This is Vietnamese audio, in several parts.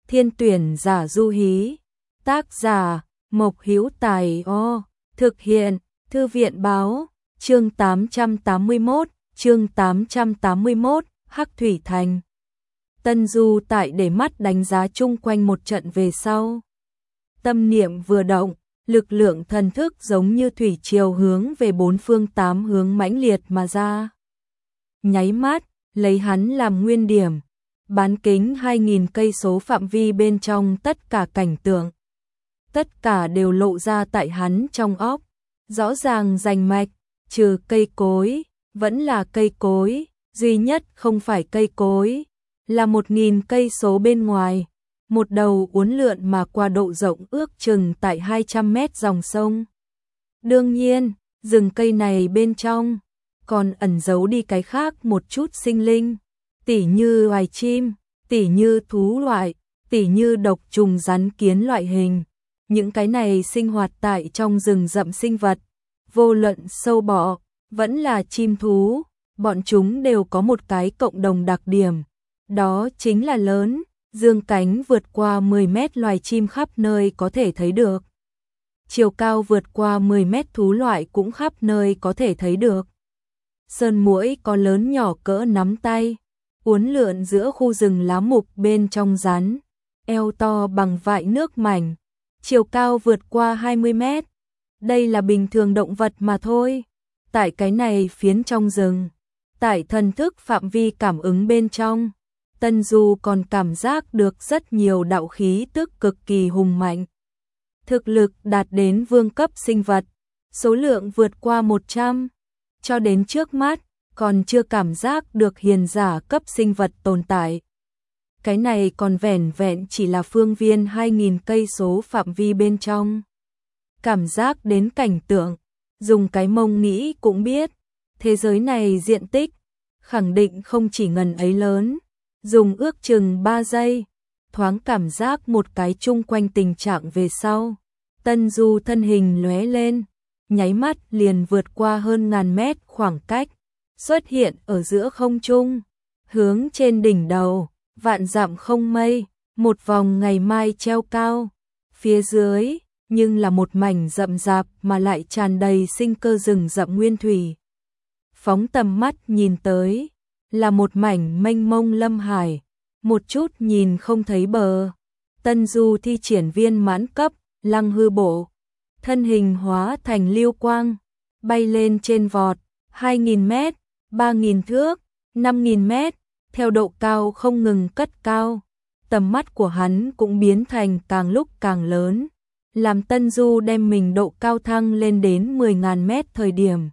Thiên tuyển giả du hí. Tác giả Mộc Hữu Tài. Thực hiện Thư viện báo. Chương 881, Hắc Thủy Thành. Tân Du tại để mắt đánh giá chung quanh một trận về sau. Tâm niệm vừa động, lực lượng thần thức giống như thủy triều hướng về bốn phương tám hướng mãnh liệt mà ra. Nháy mắt, lấy hắn làm nguyên điểm, bán kính 2000 cây số phạm vi bên trong tất cả cảnh tượng. Tất cả đều lộ ra tại hắn trong óc, rõ ràng rành mạch, trừ cây cối, vẫn là cây cối, duy nhất không phải cây cối, là 1000 cây số bên ngoài, một đầu uốn lượn mà qua độ rộng ước chừng tại 200 mét dòng sông. Đương nhiên, rừng cây này bên trong còn ẩn giấu đi cái khác một chút sinh linh, tỉ như loài chim, tỉ như thú loại, tỉ như độc trùng rắn kiến loại hình. Những cái này sinh hoạt tại trong rừng rậm sinh vật, vô luận sâu bọ, vẫn là chim thú, bọn chúng đều có một cái cộng đồng đặc điểm, đó chính là lớn, dương cánh vượt qua 10 mét loài chim khắp nơi có thể thấy được. Chiều cao vượt qua 10 mét thú loại cũng khắp nơi có thể thấy được. Sơn muỗi có lớn nhỏ cỡ nắm tay, uốn lượn giữa khu rừng lá mục bên trong rắn, eo to bằng vại nước mảnh, chiều cao vượt qua 20 mét. Đây là bình thường động vật mà thôi. Tại cái này phiến trong rừng, tại thần thức phạm vi cảm ứng bên trong, Tân Du còn cảm giác được rất nhiều đạo khí tức cực kỳ hùng mạnh. Thực lực đạt đến vương cấp sinh vật, số lượng vượt qua 100, cho đến trước mắt, còn chưa cảm giác được hiền giả cấp sinh vật tồn tại. Cái này còn vẻn vẹn chỉ là phương viên 2000 cây số phạm vi bên trong. Cảm giác đến cảnh tượng, dùng cái mông nghĩ cũng biết, thế giới này diện tích khẳng định không chỉ ngần ấy lớn, dùng ước chừng 3 giây, thoáng cảm giác một cái chung quanh tình trạng về sau. Tân Du thân hình lóe lên, nháy mắt liền vượt qua hơn 1000 mét khoảng cách, xuất hiện ở giữa không trung, hướng trên đỉnh đầu, vạn dặm không mây, một vòng ngày mai treo cao, phía dưới nhưng là một mảnh rậm rạp mà lại tràn đầy sinh cơ rừng rậm nguyên thủy. Phóng tầm mắt nhìn tới, là một mảnh mênh mông lâm hải, một chút nhìn không thấy bờ. Tân Du thi triển viên mãn cấp, lăng hư bộ, thân hình hóa thành lưu quang, bay lên trên vọt, 2000 mét, 3000 thước, 5000 mét, theo độ cao không ngừng cất cao. Tầm mắt của hắn cũng biến thành càng lúc càng lớn, làm Tân Du đem mình độ cao thăng lên đến 10.000 mét thời điểm.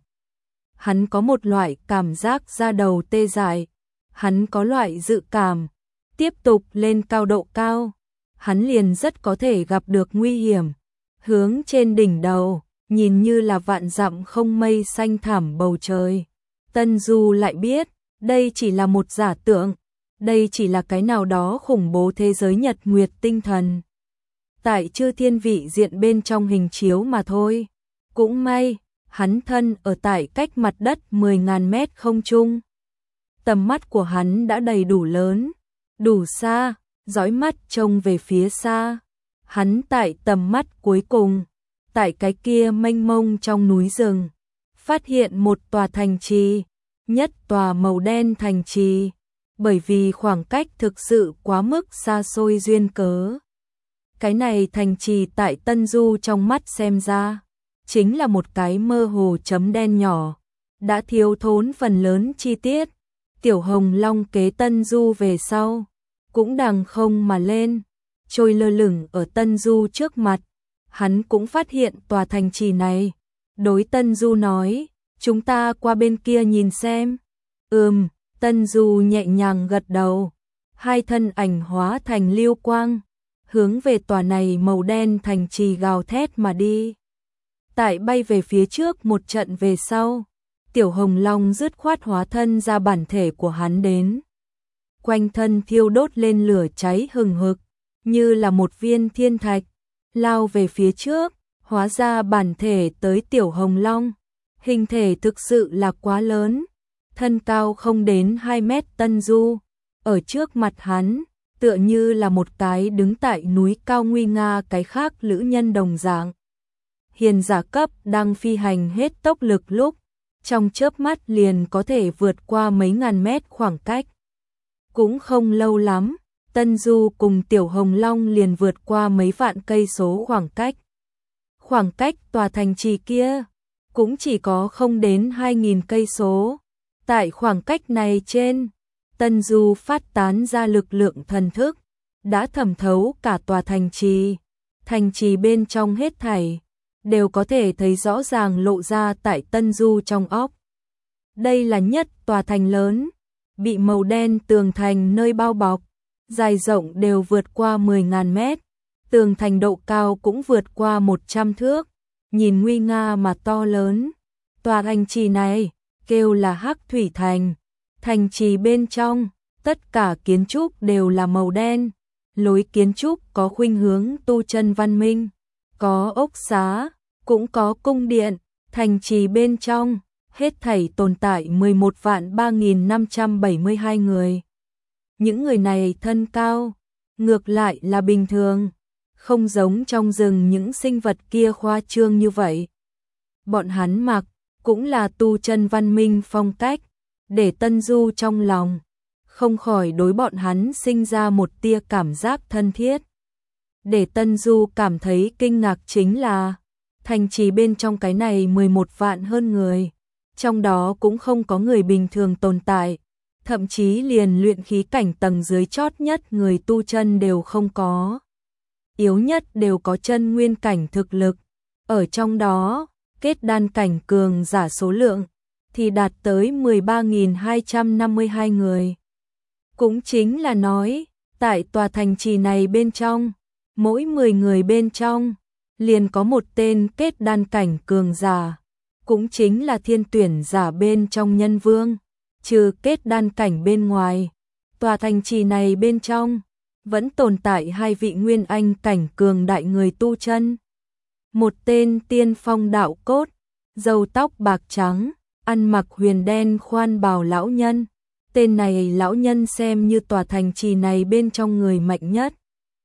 Hắn có một loại cảm giác da đầu tê dại, hắn có loại dự cảm, tiếp tục lên cao độ cao, hắn liền rất có thể gặp được nguy hiểm. Hướng trên đỉnh đầu, nhìn như là vạn dặm không mây xanh thẳm bầu trời. Tân Du lại biết, đây chỉ là một giả tượng, đây chỉ là cái nào đó khủng bố thế giới nhật nguyệt tinh thần. Tại chư thiên vị diện bên trong hình chiếu mà thôi. Cũng may, hắn thân ở tại cách mặt đất 10.000 mét không trung. Tầm mắt của hắn đã đầy đủ lớn, đủ xa, dõi mắt trông về phía xa. Hắn tại tầm mắt cuối cùng, tại cái kia mênh mông trong núi rừng, phát hiện một tòa thành trì, nhất tòa màu đen thành trì, bởi vì khoảng cách thực sự quá mức xa xôi duyên cớ. Cái này thành trì tại Tân Du trong mắt xem ra, chính là một cái mơ hồ chấm đen nhỏ, đã thiếu thốn phần lớn chi tiết. Tiểu Hồng Long kế Tân Du về sau, cũng đằng không mà lên, trôi lơ lửng ở Tân Du trước mặt. Hắn cũng phát hiện tòa thành trì này, đối Tân Du nói, chúng ta qua bên kia nhìn xem. Tân Du nhẹ nhàng gật đầu, hai thân ảnh hóa thành lưu quang, hướng về tòa này màu đen thành trì gào thét mà đi. Tại bay về phía trước một trận về sau, Tiểu Hồng Long dứt khoát hóa thân ra bản thể của hắn đến. Quanh thân thiêu đốt lên lửa cháy hừng hực, như là một viên thiên thạch, lao về phía trước, hóa ra bản thể tới Tiểu Hồng Long. Hình thể thực sự là quá lớn, thân cao không đến 2 mét. Tân Du ở trước mặt hắn, tựa như là một cái đứng tại núi cao nguy nga, cái khác lữ nhân đồng dạng. Hiền giả cấp đang phi hành hết tốc lực lúc, trong chớp mắt liền có thể vượt qua mấy ngàn mét khoảng cách. Cũng không lâu lắm, Tân Du cùng Tiểu Hồng Long liền vượt qua mấy vạn cây số khoảng cách. Khoảng cách tòa thành trì kia cũng chỉ có không đến 2.000 cây số. Tại khoảng cách này trên, Tân Du phát tán ra lực lượng thần thức, đã thẩm thấu cả tòa thành trì. Thành trì bên trong hết thảy đều có thể thấy rõ ràng lộ ra tại Tân Du trong óc. Đây là nhất tòa thành lớn, bị màu đen tường thành nơi bao bọc, dài rộng đều vượt qua 10.000 mét, tường thành độ cao cũng vượt qua 100 thước, nhìn nguy nga mà to lớn. Tòa thành trì này kêu là Hắc Thủy Thành. Thành trì bên trong, tất cả kiến trúc đều là màu đen, lối kiến trúc có khuynh hướng tu chân văn minh, có ốc xá, cũng có cung điện. Thành trì bên trong, hết thảy tồn tại 11.3572 người. Những người này thân cao, ngược lại là bình thường, không giống trong rừng những sinh vật kia khoa trương như vậy. Bọn hắn mặc cũng là tu chân văn minh phong cách, để Tân Du trong lòng không khỏi đối bọn hắn sinh ra một tia cảm giác thân thiết. Để Tân Du cảm thấy kinh ngạc chính là thành trì bên trong cái này 11 vạn hơn người, trong đó cũng không có người bình thường tồn tại, thậm chí liền luyện khí cảnh tầng dưới chót nhất người tu chân đều không có. Yếu nhất đều có chân nguyên cảnh thực lực, ở trong đó, kết đan cảnh cường giả số lượng thì đạt tới 13.252 người. Cũng chính là nói, tại tòa thành trì này bên trong, mỗi 10 người bên trong liền có một tên kết đan cảnh cường giả, cũng chính là thiên tuyển giả bên trong nhân vương. Trừ kết đan cảnh bên ngoài, tòa thành trì này bên trong vẫn tồn tại 2 vị nguyên anh cảnh cường đại người tu chân. Một tên tiên phong đạo cốt, râu tóc bạc trắng, ăn mặc huyền đen khoan bào lão nhân. Tên này lão nhân xem như tòa thành trì này bên trong người mạnh nhất,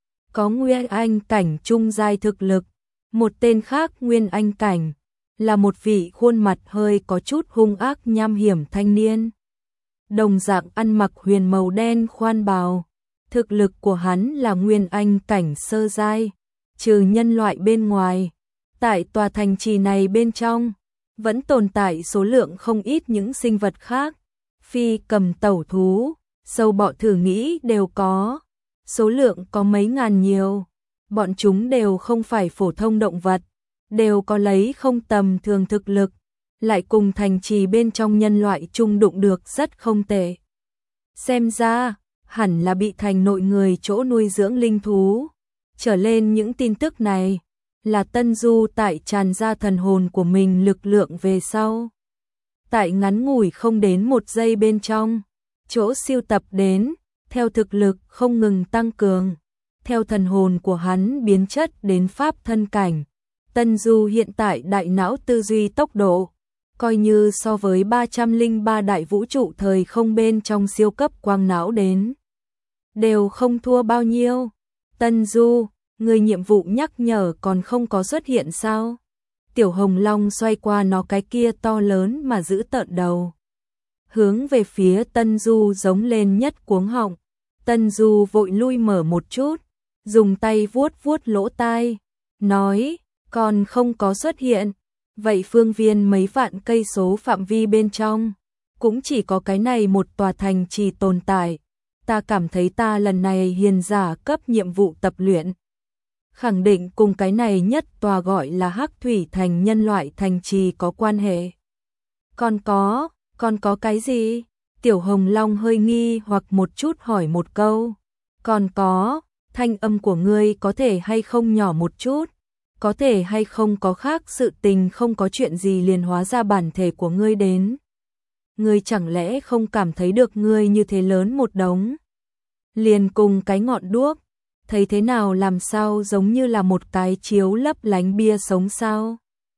có nguyên anh cảnh trung giai thực lực. Một tên khác nguyên anh cảnh, là một vị khuôn mặt hơi có chút hung ác nham hiểm thanh niên. Đồng dạng ăn mặc huyền màu đen khoan bào, thực lực của hắn là nguyên anh cảnh sơ giai. Trừ nhân loại bên ngoài, tại tòa thành trì này bên trong vẫn tồn tại số lượng không ít những sinh vật khác, phi cầm tẩu thú, sâu bọ thử nghĩ đều có, số lượng có mấy ngàn nhiều. Bọn chúng đều không phải phổ thông động vật, đều có lấy không tầm thường thực lực, lại cùng thành trì bên trong nhân loại chung đụng được rất không tệ. Xem ra, hẳn là bị thành nội người chỗ nuôi dưỡng linh thú. Trở lên những tin tức này là Tân Du tại tràn ra thần hồn của mình lực lượng về sau. Tại ngắn ngủi không đến 1 giây bên trong, chỗ siêu tập đến, theo thực lực không ngừng tăng cường, theo thần hồn của hắn biến chất đến pháp thân cảnh. Tân Du hiện tại đại não tư duy tốc độ, coi như so với 303 đại vũ trụ thời không bên trong siêu cấp quang não đến, đều không thua bao nhiêu. Tân Du, người nhiệm vụ nhắc nhở còn không có xuất hiện sao? Tiểu Hồng Long xoay qua nó cái kia to lớn mà giữ tợn đầu, hướng về phía Tân Du giống lên nhất cuống họng. Tân Du vội lui mở một chút, dùng tay vuốt vuốt lỗ tai, nói, còn không có xuất hiện. Vậy phương viên mấy vạn cây số phạm vi bên trong, cũng chỉ có cái này một tòa thành trì tồn tại. Ta cảm thấy ta lần này hiền giả cấp nhiệm vụ tập luyện, khẳng định cùng cái này nhất tòa gọi là Hắc Thủy Thành nhân loại thành trì có quan hệ. Còn có cái gì? Tiểu Hồng Long hơi nghi hoặc một chút hỏi một câu. Còn có, thanh âm của ngươi có thể hay không nhỏ một chút? Có thể hay không có khác sự tình không có chuyện gì liền hóa ra bản thể của ngươi đến? Ngươi chẳng lẽ không cảm thấy được ngươi như thế lớn một đống, liền cùng cái ngọn đuốc, thấy thế nào làm sao giống như là một cái chiếu lấp lánh bia sống sao?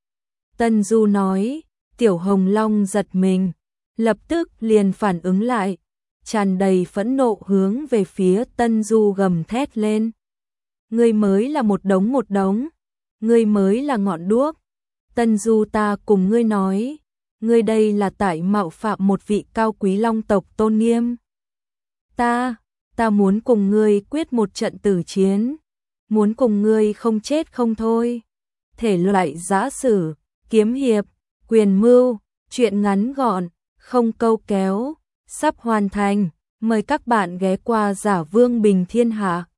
Tân Du nói. Tiểu Hồng Long giật mình, lập tức liền phản ứng lại, tràn đầy phẫn nộ hướng về phía Tân Du gầm thét lên. Ngươi mới là một đống, ngươi mới là ngọn đuốc. Tân Du ta cùng ngươi nói, ngươi đây là tại mạo phạm một vị cao quý long tộc tôn nghiêm. Ta muốn cùng ngươi quyết một trận tử chiến, muốn cùng ngươi không chết không thôi. Thể loại giã sử, kiếm hiệp, quyền mưu, truyện ngắn gọn, không câu kéo, sắp hoàn thành. Mời các bạn ghé qua Giả Vương Bình Thiên Hạ.